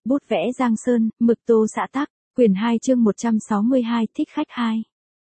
bút vẽ Giang Sơn, mực tô xã tắc, quyển 2 chương 162, thích khách 2.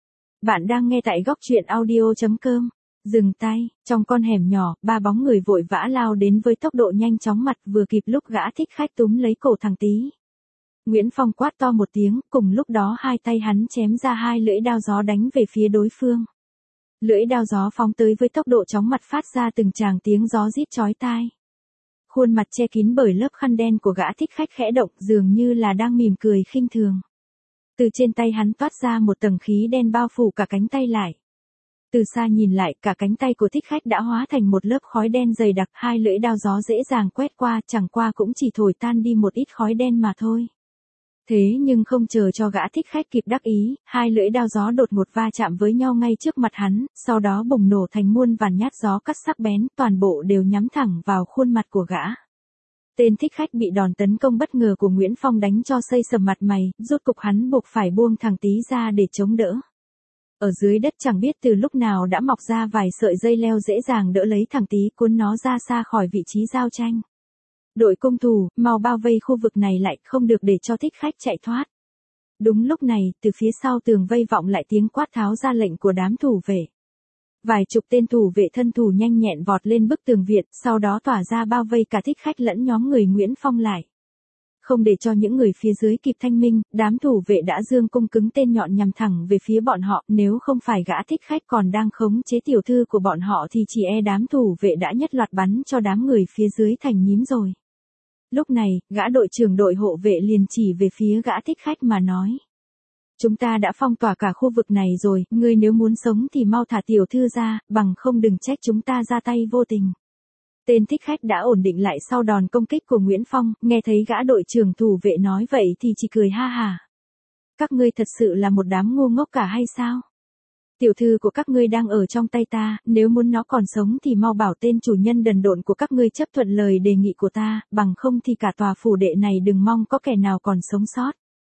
Bạn đang nghe tại góc truyện audio.com. Dừng tay, trong con hẻm nhỏ, ba bóng người vội vã lao đến với tốc độ nhanh chóng mặt vừa kịp lúc gã thích khách túm lấy cổ thằng Tý. Nguyễn Phong quát to một tiếng, cùng lúc đó hai tay hắn chém ra hai lưỡi đao gió đánh về phía đối phương. Lưỡi đao gió phóng tới với tốc độ chóng mặt phát ra từng tràng tiếng gió rít chói tai. Khuôn mặt che kín bởi lớp khăn đen của gã thích khách khẽ động, dường như là đang mỉm cười khinh thường. Từ trên tay hắn toát ra một tầng khí đen bao phủ cả cánh tay lại. Từ xa nhìn lại, cả cánh tay của thích khách đã hóa thành một lớp khói đen dày đặc, hai lưỡi đao gió dễ dàng quét qua, chẳng qua cũng chỉ thổi tan đi một ít khói đen mà thôi. Thế nhưng không chờ cho gã thích khách kịp đắc ý, hai lưỡi đao gió đột ngột va chạm với nhau ngay trước mặt hắn, sau đó bùng nổ thành muôn vàn nhát gió cắt sắc bén, toàn bộ đều nhắm thẳng vào khuôn mặt của gã. Tên thích khách bị đòn tấn công bất ngờ của Nguyễn Phong đánh cho xây sầm mặt mày, rốt cục hắn buộc phải buông thằng Tý ra để chống đỡ. Ở dưới đất chẳng biết từ lúc nào đã mọc ra vài sợi dây leo dễ dàng đỡ lấy thằng Tý, cuốn nó ra xa khỏi vị trí giao tranh. Đội cung thủ, mau bao vây khu vực này lại, không được để cho thích khách chạy thoát. Đúng lúc này, từ phía sau tường vây vọng lại tiếng quát tháo ra lệnh của đám thủ vệ. Vài chục tên thủ vệ thân thủ nhanh nhẹn vọt lên bức tường viện, sau đó tỏa ra bao vây cả thích khách lẫn nhóm người Nguyễn Phong lại. Không để cho những người phía dưới kịp thanh minh, đám thủ vệ đã giương cung cứng tên nhọn nhằm thẳng về phía bọn họ, nếu không phải gã thích khách còn đang khống chế tiểu thư của bọn họ thì chỉ e đám thủ vệ đã nhất loạt bắn cho đám người phía dưới thành nhím rồi. Lúc này, gã đội trưởng đội hộ vệ liền chỉ về phía gã thích khách mà nói. Chúng ta đã phong tỏa cả khu vực này rồi, ngươi nếu muốn sống thì mau thả tiểu thư ra, bằng không đừng trách chúng ta ra tay vô tình. Tên thích khách đã ổn định lại sau đòn công kích của Nguyễn Phong, nghe thấy gã đội trưởng thủ vệ nói vậy thì chỉ cười ha hả. Các ngươi thật sự là một đám ngu ngốc cả hay sao? Tiểu thư của các ngươi đang ở trong tay ta, nếu muốn nó còn sống thì mau bảo tên chủ nhân đần độn của các ngươi chấp thuận lời đề nghị của ta, bằng không thì cả tòa phủ đệ này đừng mong có kẻ nào còn sống sót.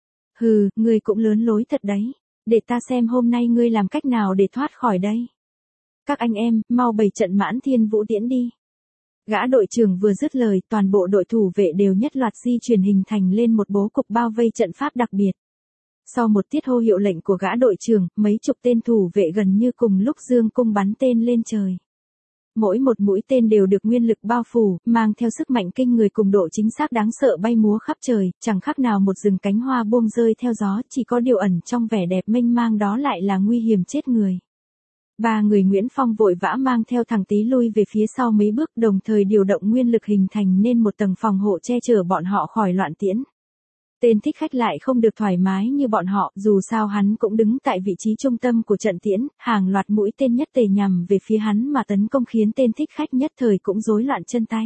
Hừ, ngươi cũng lớn lối thật đấy, để ta xem hôm nay ngươi làm cách nào để thoát khỏi đây. Các anh em, mau bày trận Mãn Thiên Vũ Tiễn đi. Gã đội trưởng vừa dứt lời, toàn bộ đội thủ vệ đều nhất loạt di chuyển hình thành lên một bố cục bao vây trận pháp đặc biệt. Sau một tiết hô hiệu lệnh của gã đội trưởng, mấy chục tên thủ vệ gần như cùng lúc giương cung bắn tên lên trời. Mỗi một mũi tên đều được nguyên lực bao phủ, mang theo sức mạnh kinh người cùng độ chính xác đáng sợ bay múa khắp trời, chẳng khác nào một rừng cánh hoa buông rơi theo gió, chỉ có điều ẩn trong vẻ đẹp mênh mang đó lại là nguy hiểm chết người. Ba người Nguyễn Phong vội vã mang theo thằng Tý lui về phía sau mấy bước, đồng thời điều động nguyên lực hình thành nên một tầng phòng hộ che chở bọn họ khỏi loạn tiễn. Tên thích khách lại không được thoải mái như bọn họ, dù sao hắn cũng đứng tại vị trí trung tâm của trận tiễn, hàng loạt mũi tên nhất tề nhằm về phía hắn mà tấn công khiến tên thích khách nhất thời cũng rối loạn chân tay.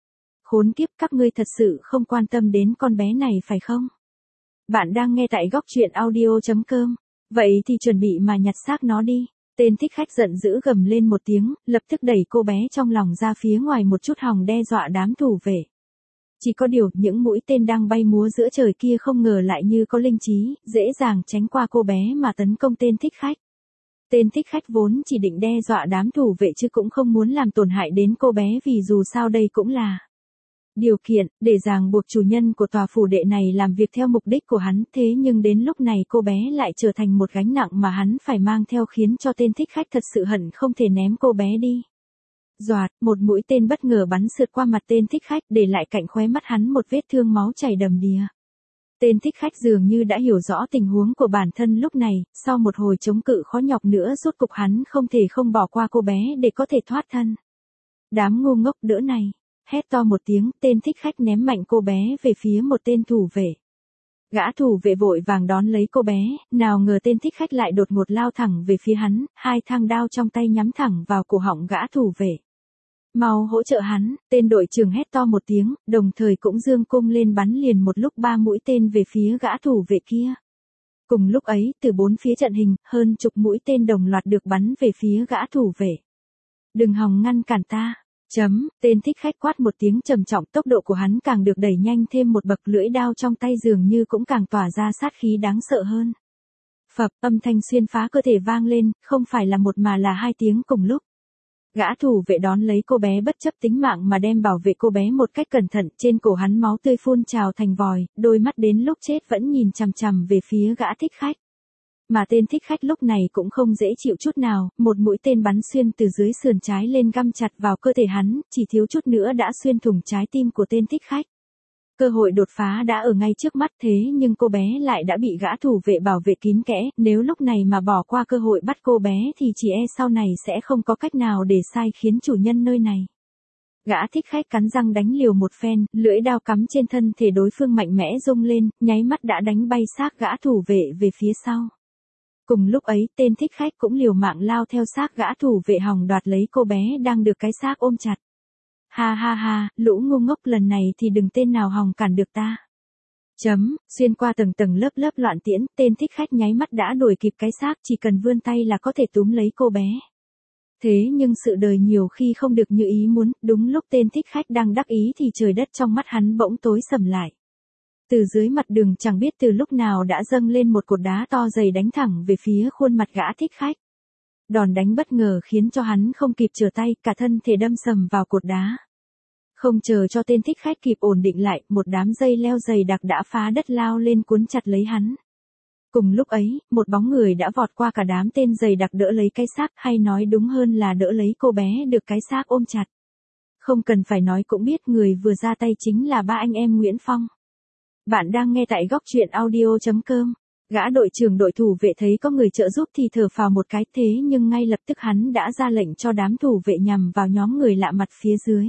Khốn kiếp, các ngươi thật sự không quan tâm đến con bé này phải không? Bạn đang nghe tại góc truyện audio.com, vậy thì chuẩn bị mà nhặt xác nó đi. Tên thích khách giận dữ gầm lên một tiếng, lập tức đẩy cô bé trong lòng ra phía ngoài một chút hòng đe dọa đám thủ vệ. Chỉ có điều, những mũi tên đang bay múa giữa trời kia không ngờ lại như có linh trí, dễ dàng tránh qua cô bé mà tấn công tên thích khách. Tên thích khách vốn chỉ định đe dọa đám thủ vệ chứ cũng không muốn làm tổn hại đến cô bé vì dù sao đây cũng là điều kiện để ràng buộc chủ nhân của tòa phủ đệ này làm việc theo mục đích của hắn, thế nhưng đến lúc này cô bé lại trở thành một gánh nặng mà hắn phải mang theo khiến cho tên thích khách thật sự hận không thể ném cô bé đi. Doạt, một mũi tên bất ngờ bắn sượt qua mặt tên thích khách, để lại cạnh khóe mắt hắn một vết thương máu chảy đầm đìa. Tên thích khách dường như đã hiểu rõ tình huống của bản thân lúc này, sau một hồi chống cự khó nhọc nữa rốt cục hắn không thể không bỏ qua cô bé để có thể thoát thân. Đám ngu ngốc đỡ này. Hét to một tiếng, tên thích khách ném mạnh cô bé về phía một tên thủ vệ. Gã thủ vệ vội vàng đón lấy cô bé, nào ngờ tên thích khách lại đột ngột lao thẳng về phía hắn, hai thang đao trong tay nhắm thẳng vào cổ họng gã thủ vệ. Mau hỗ trợ hắn, tên đội trưởng hét to một tiếng, đồng thời cũng giương cung lên bắn liền một lúc 3 mũi tên về phía gã thủ vệ kia. Cùng lúc ấy, từ 4 phía trận hình, hơn chục mũi tên đồng loạt được bắn về phía gã thủ vệ. Đừng hòng ngăn cản ta. Tên thích khách quát một tiếng trầm trọng, tốc độ của hắn càng được đẩy nhanh thêm một bậc, lưỡi đao trong tay dường như cũng càng tỏa ra sát khí đáng sợ hơn. Phập, âm thanh xuyên phá cơ thể vang lên, không phải là một mà là 2 tiếng cùng lúc. Gã thủ vệ đón lấy cô bé bất chấp tính mạng mà đem bảo vệ cô bé một cách cẩn thận, trên cổ hắn máu tươi phun trào thành vòi, đôi mắt đến lúc chết vẫn nhìn chằm chằm về phía gã thích khách. Mà tên thích khách lúc này cũng không dễ chịu chút nào, một mũi tên bắn xuyên từ dưới sườn trái lên găm chặt vào cơ thể hắn, chỉ thiếu chút nữa đã xuyên thủng trái tim của tên thích khách. Cơ hội đột phá đã ở ngay trước mắt, thế nhưng cô bé lại đã bị gã thủ vệ bảo vệ kín kẽ, nếu lúc này mà bỏ qua cơ hội bắt cô bé thì chỉ e sau này sẽ không có cách nào để sai khiến chủ nhân nơi này. Gã thích khách cắn răng đánh liều một phen, lưỡi đao cắm trên thân thể đối phương mạnh mẽ rung lên, nháy mắt đã đánh bay xác gã thủ vệ về phía sau. Cùng lúc ấy, tên thích khách cũng liều mạng lao theo xác gã thủ vệ hòng đoạt lấy cô bé đang được cái xác ôm chặt. Ha ha ha, lũ ngu ngốc, lần này thì đừng tên nào hòng cản được ta. Xuyên qua tầng tầng lớp lớp loạn tiễn, tên thích khách nháy mắt đã đuổi kịp cái xác, chỉ cần vươn tay là có thể túm lấy cô bé. Thế nhưng sự đời nhiều khi không được như ý muốn, đúng lúc tên thích khách đang đắc ý thì trời đất trong mắt hắn bỗng tối sầm lại. Từ dưới mặt đường chẳng biết từ lúc nào đã dâng lên một cột đá to dày đánh thẳng về phía khuôn mặt gã thích khách. Đòn đánh bất ngờ khiến cho hắn không kịp trở tay, cả thân thể đâm sầm vào cột đá. Không chờ cho tên thích khách kịp ổn định lại, một đám dây leo dày đặc đã phá đất lao lên cuốn chặt lấy hắn. Cùng lúc ấy, một bóng người đã vọt qua cả đám tên dày đặc đỡ lấy cái xác, hay nói đúng hơn là đỡ lấy cô bé được cái xác ôm chặt. Không cần phải nói cũng biết người vừa ra tay chính là ba anh em Nguyễn Phong. Bạn đang nghe tại góc truyện audio.com. Gã đội trưởng đội thủ vệ thấy có người trợ giúp thì thở phào một cái, thế nhưng ngay lập tức hắn đã ra lệnh cho đám thủ vệ nhằm vào nhóm người lạ mặt phía dưới.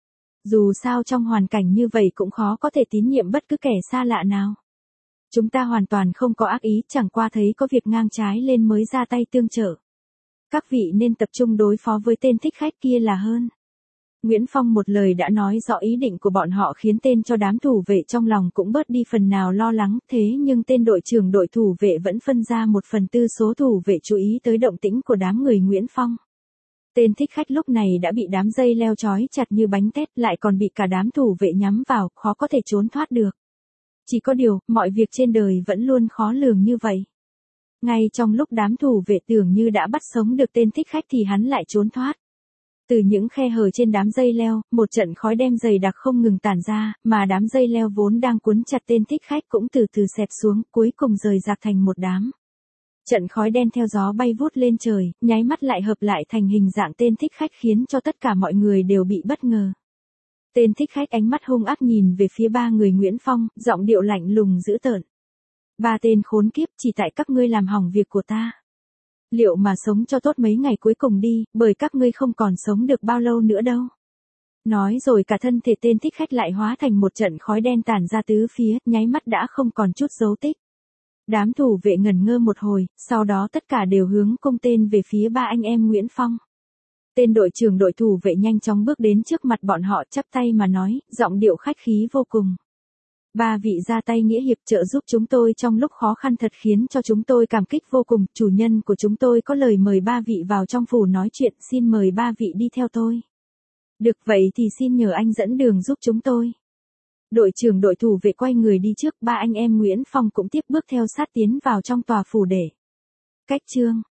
Dù sao trong hoàn cảnh như vậy cũng khó có thể tín nhiệm bất cứ kẻ xa lạ nào. Chúng ta hoàn toàn không có ác ý, chẳng qua thấy có việc ngang trái lên mới ra tay tương trợ. Các vị nên tập trung đối phó với tên thích khách kia là hơn. Nguyễn Phong một lời đã nói rõ ý định của bọn họ, khiến tên cho đám thủ vệ trong lòng cũng bớt đi phần nào lo lắng, thế nhưng tên đội trưởng đội thủ vệ vẫn phân ra 1/4 số thủ vệ chú ý tới động tĩnh của đám người Nguyễn Phong. Tên thích khách lúc này đã bị đám dây leo trói chặt như bánh tét, lại còn bị cả đám thủ vệ nhắm vào, khó có thể trốn thoát được. Chỉ có điều, mọi việc trên đời vẫn luôn khó lường như vậy. Ngay trong lúc đám thủ vệ tưởng như đã bắt sống được tên thích khách thì hắn lại trốn thoát. Từ những khe hở trên đám dây leo, một trận khói đen dày đặc không ngừng tản ra, mà đám dây leo vốn đang cuốn chặt tên thích khách cũng từ từ xẹp xuống, cuối cùng rời rạc thành một đám. Trận khói đen theo gió bay vút lên trời, nháy mắt lại hợp lại thành hình dạng tên thích khách, khiến cho tất cả mọi người đều bị bất ngờ. Tên thích khách ánh mắt hung ác nhìn về phía ba người Nguyễn Phong, giọng điệu lạnh lùng dữ tợn. Ba tên khốn kiếp, chỉ tại các ngươi làm hỏng việc của ta. Liệu mà sống cho tốt mấy ngày cuối cùng đi, bởi các ngươi không còn sống được bao lâu nữa đâu. Nói rồi cả thân thể tên thích khách lại hóa thành một trận khói đen tản ra tứ phía, nháy mắt đã không còn chút dấu tích. Đám thủ vệ ngẩn ngơ một hồi, sau đó tất cả đều hướng cung tên về phía ba anh em Nguyễn Phong. Tên đội trưởng đội thủ vệ nhanh chóng bước đến trước mặt bọn họ, chắp tay mà nói, giọng điệu khách khí vô cùng. Ba vị ra tay nghĩa hiệp trợ giúp chúng tôi trong lúc khó khăn thật khiến cho chúng tôi cảm kích vô cùng. Chủ nhân của chúng tôi có lời mời ba vị vào trong phủ nói chuyện, xin mời ba vị đi theo tôi. Được vậy thì xin nhờ anh dẫn đường giúp chúng tôi. Đội trưởng đội thủ vệ quay người đi trước, ba anh em Nguyễn Phong cũng tiếp bước theo sát tiến vào trong tòa phủ để. Cách chương